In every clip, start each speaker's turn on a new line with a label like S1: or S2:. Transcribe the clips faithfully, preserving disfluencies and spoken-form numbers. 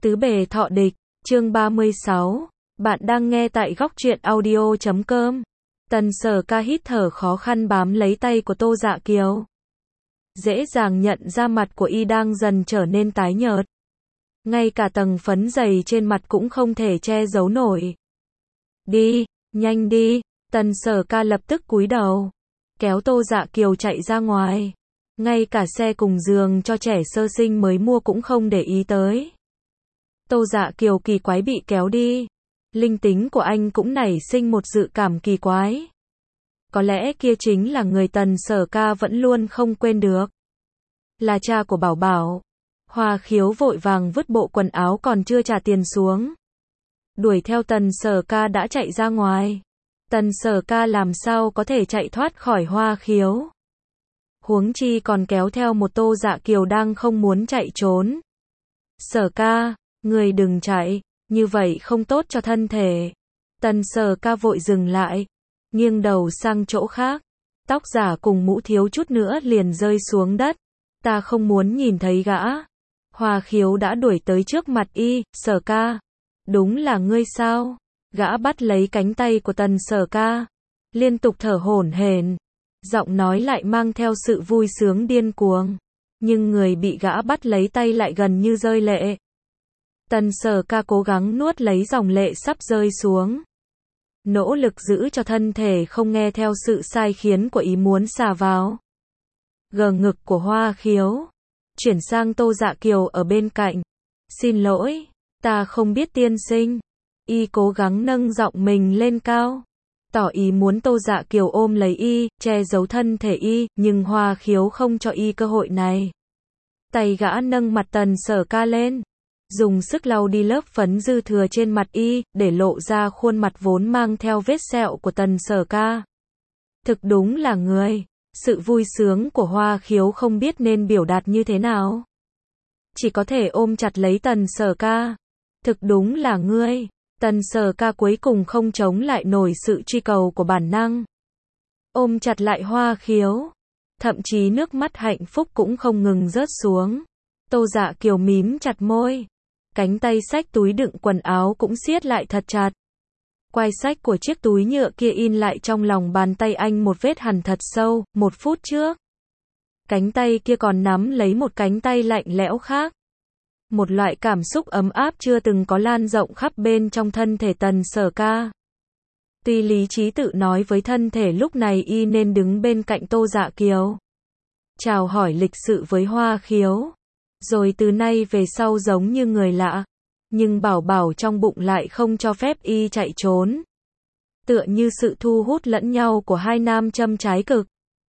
S1: Tứ bề thọ địch, chương ba mươi sáu. Bạn đang nghe tại góc truyện audio chấm com. Tần Sở Ca hít thở khó khăn bám lấy tay của Tô Dạ Kiều. Dễ dàng nhận ra mặt của y đang dần trở nên tái nhợt. Ngay cả tầng phấn dày trên mặt cũng không thể che giấu nổi. Đi, nhanh đi, Tần Sở Ca lập tức cúi đầu. Kéo Tô Dạ Kiều chạy ra ngoài. Ngay cả xe cùng giường cho trẻ sơ sinh mới mua cũng không để ý tới. Tô Dạ Kiều kỳ quái bị kéo đi. Linh tính của anh cũng nảy sinh một dự cảm kỳ quái. Có lẽ kia chính là người Tần Sở Ca vẫn luôn không quên được. Là cha của Bảo Bảo. Hoa Khiếu vội vàng vứt bộ quần áo còn chưa trả tiền xuống. Đuổi theo Tần Sở Ca đã chạy ra ngoài. Tần Sở Ca làm sao có thể chạy thoát khỏi Hoa Khiếu. Huống chi còn kéo theo một Tô Dạ Kiều đang không muốn chạy trốn. Sở Ca, người đừng chạy, như vậy không tốt cho thân thể. Tần Sở Ca vội dừng lại, nghiêng đầu sang chỗ khác. Tóc giả cùng mũ thiếu chút nữa liền rơi xuống đất. Ta không muốn nhìn thấy gã. Hoa Khiếu đã đuổi tới trước mặt y. Sở Ca, đúng là ngươi sao? Gã bắt lấy cánh tay của Tần Sở Ca, liên tục thở hổn hển, giọng nói lại mang theo sự vui sướng điên cuồng, nhưng người bị gã bắt lấy tay lại gần như rơi lệ. Tần Sở Ca cố gắng nuốt lấy dòng lệ sắp rơi xuống, nỗ lực giữ cho thân thể không nghe theo sự sai khiến của ý muốn xà vào. Gờ ngực của Hoa Khiếu, chuyển sang Tô Dạ Kiều ở bên cạnh. Xin lỗi, ta không biết tiên sinh. Y cố gắng nâng giọng mình lên cao, tỏ ý muốn Tô Dạ Kiều ôm lấy y, che giấu thân thể y, nhưng Hoa Khiếu không cho y cơ hội này. Tay gã nâng mặt Tần Sở Ca lên, dùng sức lau đi lớp phấn dư thừa trên mặt y, để lộ ra khuôn mặt vốn mang theo vết sẹo của Tần Sở Ca. Thực đúng là người. Sự vui sướng của Hoa Khiếu không biết nên biểu đạt như thế nào. Chỉ có thể ôm chặt lấy Tần Sở Ca. Thực đúng là ngươi. Tần Sở Ca cuối cùng không chống lại nổi sự truy cầu của bản năng. Ôm chặt lại Hoa Khiếu. Thậm chí nước mắt hạnh phúc cũng không ngừng rớt xuống. Tô Dạ Kiều mím chặt môi. Cánh tay xách túi đựng quần áo cũng siết lại thật chặt. Quai xách của chiếc túi nhựa kia in lại trong lòng bàn tay anh một vết hằn thật sâu. Một phút trước, cánh tay kia còn nắm lấy một cánh tay lạnh lẽo khác. Một loại cảm xúc ấm áp chưa từng có lan rộng khắp bên trong thân thể Tần Sở Ca. Tuy lý trí tự nói với thân thể lúc này y nên đứng bên cạnh Tô Dạ Kiều, chào hỏi lịch sự với Hoa Khiếu, rồi từ nay về sau giống như người lạ. Nhưng Bảo Bảo trong bụng lại không cho phép y chạy trốn. Tựa như sự thu hút lẫn nhau của hai nam châm trái cực.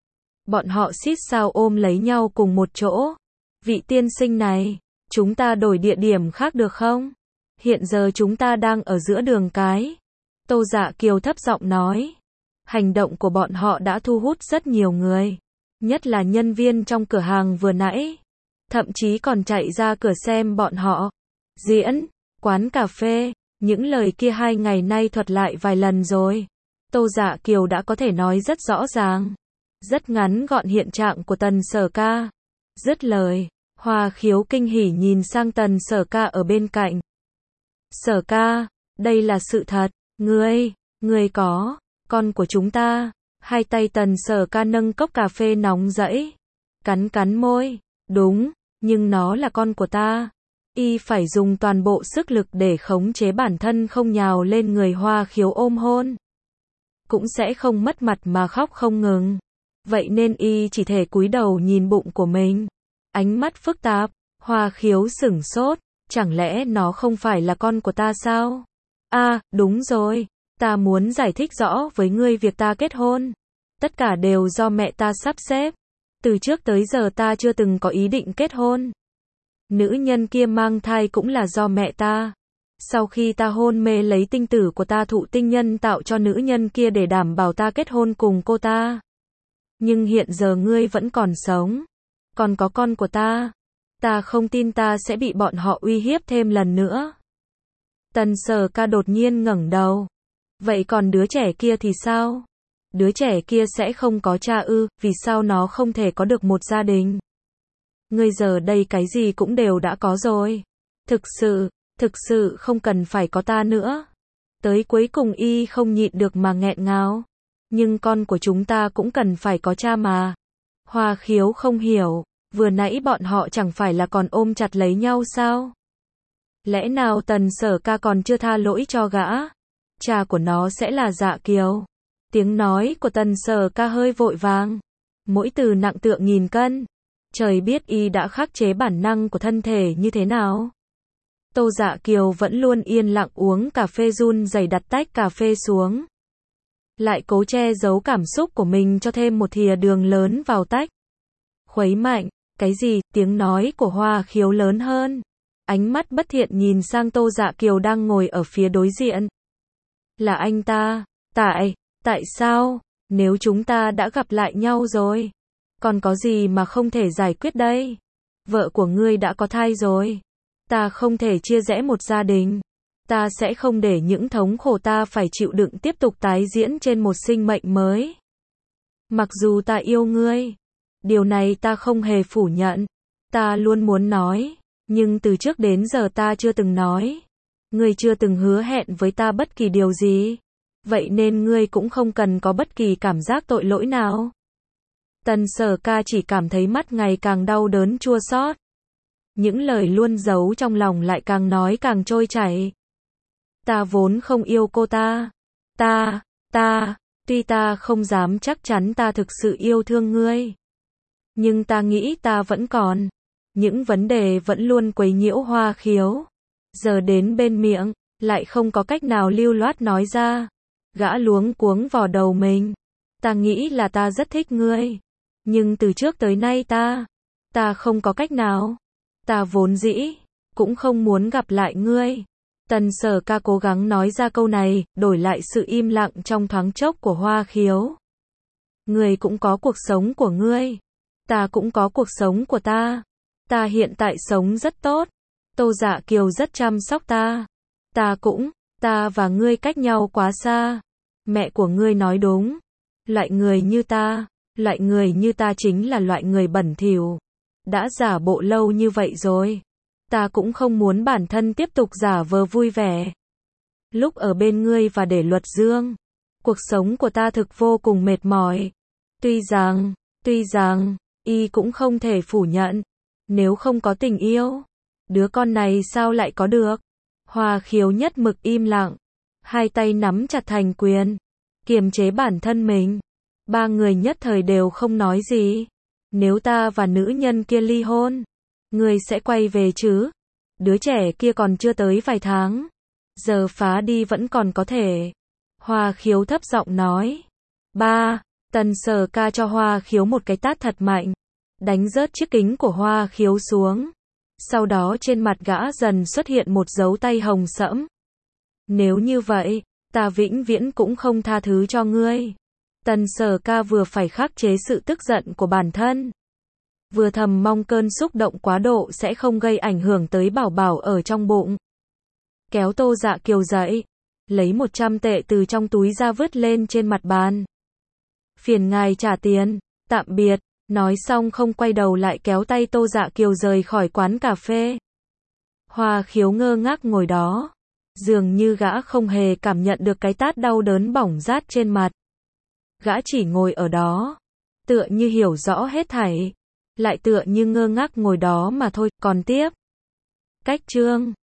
S1: Bọn họ xít sao ôm lấy nhau cùng một chỗ. Vị tiên sinh này, chúng ta đổi địa điểm khác được không? Hiện giờ chúng ta đang ở giữa đường cái. Tô Dạ Kiều thấp giọng nói. Hành động của bọn họ đã thu hút rất nhiều người. Nhất là nhân viên trong cửa hàng vừa nãy. Thậm chí còn chạy ra cửa xem bọn họ diễn, quán cà phê, những lời kia hai ngày nay thuật lại vài lần rồi. Tô Dạ Kiều đã có thể nói rất rõ ràng, rất ngắn gọn hiện trạng của Tần Sở Ca. Dứt lời, Hoa Khiếu kinh hỉ nhìn sang Tần Sở Ca ở bên cạnh. Sở Ca, đây là sự thật, ngươi, ngươi có, con của chúng ta. Hai tay Tần Sở Ca nâng cốc cà phê nóng rẫy, cắn cắn môi, đúng, nhưng nó là con của ta. Y phải dùng toàn bộ sức lực để khống chế bản thân không nhào lên người Hoa Khiếu ôm hôn. Cũng sẽ không mất mặt mà khóc không ngừng. Vậy nên y chỉ thể cúi đầu nhìn bụng của mình. Ánh mắt phức tạp, Hoa Khiếu sửng sốt. Chẳng lẽ nó không phải là con của ta sao? À, đúng rồi. Ta muốn giải thích rõ với ngươi việc ta kết hôn. Tất cả đều do mẹ ta sắp xếp. Từ trước tới giờ ta chưa từng có ý định kết hôn. Nữ nhân kia mang thai cũng là do mẹ ta. Sau khi ta hôn mê lấy tinh tử của ta thụ tinh nhân tạo cho nữ nhân kia để đảm bảo ta kết hôn cùng cô ta. Nhưng hiện giờ ngươi vẫn còn sống. Còn có con của ta. Ta không tin ta sẽ bị bọn họ uy hiếp thêm lần nữa. Tần Sở Ca đột nhiên ngẩng đầu. Vậy còn đứa trẻ kia thì sao? Đứa trẻ kia sẽ không có cha ư, vì sao nó không thể có được một gia đình? Ngươi giờ đây cái gì cũng đều đã có rồi. Thực sự, Thực sự không cần phải có ta nữa. Tới cuối cùng y không nhịn được mà nghẹn ngào. Nhưng con của chúng ta cũng cần phải có cha mà. Hoa Khiếu không hiểu, vừa nãy bọn họ chẳng phải là còn ôm chặt lấy nhau sao? Lẽ nào Tần Sở Ca còn chưa tha lỗi cho gã? Cha của nó sẽ là Dạ Kiều. Tiếng nói của Tần Sở Ca hơi vội vàng. Mỗi từ nặng tựa nghìn cân. Trời biết y đã khắc chế bản năng của thân thể như thế nào. Tô Dạ Kiều vẫn luôn yên lặng uống cà phê, run rẩy đặt tách cà phê xuống. Lại cố che giấu cảm xúc của mình cho thêm một thìa đường lớn vào tách. Khuấy mạnh, cái gì? Tiếng nói của Hoa Khiếu lớn hơn. Ánh mắt bất thiện nhìn sang Tô Dạ Kiều đang ngồi ở phía đối diện. Là anh ta. Tại, tại sao? Nếu chúng ta đã gặp lại nhau rồi, còn có gì mà không thể giải quyết đây? Vợ của ngươi đã có thai rồi. Ta không thể chia rẽ một gia đình. Ta sẽ không để những thống khổ ta phải chịu đựng tiếp tục tái diễn trên một sinh mệnh mới. Mặc dù ta yêu ngươi, điều này ta không hề phủ nhận. Ta luôn muốn nói, nhưng từ trước đến giờ ta chưa từng nói. Ngươi chưa từng hứa hẹn với ta bất kỳ điều gì. Vậy nên ngươi cũng không cần có bất kỳ cảm giác tội lỗi nào. Tần Sở Ca chỉ cảm thấy mắt ngày càng đau đớn chua xót. Những lời luôn giấu trong lòng lại càng nói càng trôi chảy. Ta vốn không yêu cô ta. Ta, ta, tuy ta không dám chắc chắn ta thực sự yêu thương ngươi. Nhưng ta nghĩ ta vẫn còn. Những vấn đề vẫn luôn quấy nhiễu Hoa Khiếu. Giờ đến bên miệng, lại không có cách nào lưu loát nói ra. Gã luống cuống vào đầu mình. Ta nghĩ là ta rất thích ngươi. Nhưng từ trước tới nay ta, ta không có cách nào. Ta vốn dĩ, cũng không muốn gặp lại ngươi. Tần Sở Ca cố gắng nói ra câu này, đổi lại sự im lặng trong thoáng chốc của Hoa Khiếu. Ngươi cũng có cuộc sống của ngươi. Ta cũng có cuộc sống của ta. Ta hiện tại sống rất tốt. Tô Dạ Kiều rất chăm sóc ta. Ta cũng, ta và ngươi cách nhau quá xa. Mẹ của ngươi nói đúng. Loại người như ta, loại người như ta chính là loại người bẩn thỉu. Đã giả bộ lâu như vậy rồi. Ta cũng không muốn bản thân tiếp tục giả vờ vui vẻ. Lúc ở bên ngươi và để luật dương, cuộc sống của ta thực vô cùng mệt mỏi. Tuy rằng, tuy rằng, y cũng không thể phủ nhận. Nếu không có tình yêu, đứa con này sao lại có được? Hoa Khiếu nhất mực im lặng. Hai tay nắm chặt thành quyền. Kiềm chế bản thân mình. Ba người nhất thời đều không nói gì. Nếu ta và nữ nhân kia ly hôn, ngươi sẽ quay về chứ? Đứa trẻ kia còn chưa tới vài tháng. Giờ phá đi vẫn còn có thể. Hoa Khiếu thấp giọng nói. Ba, Tần Sở Ca cho Hoa Khiếu một cái tát thật mạnh. Đánh rớt chiếc kính của Hoa Khiếu xuống. Sau đó trên mặt gã dần xuất hiện một dấu tay hồng sẫm. Nếu như vậy, ta vĩnh viễn cũng không tha thứ cho ngươi. Tần Sở Ca vừa phải khắc chế sự tức giận của bản thân, vừa thầm mong cơn xúc động quá độ sẽ không gây ảnh hưởng tới bảo bảo ở trong bụng. Kéo Tô Dạ Kiều dậy, lấy một trăm tệ từ trong túi ra vứt lên trên mặt bàn. Phiền ngài trả tiền, tạm biệt. Nói xong không quay đầu lại kéo tay Tô Dạ Kiều rời khỏi quán cà phê. Hoa Khiếu ngơ ngác ngồi đó. Dường như gã không hề cảm nhận được cái tát đau đớn bỏng rát trên mặt. Gã chỉ ngồi ở đó, tựa như hiểu rõ hết thảy, lại tựa như ngơ ngác ngồi đó mà thôi. Còn tiếp. Cách chương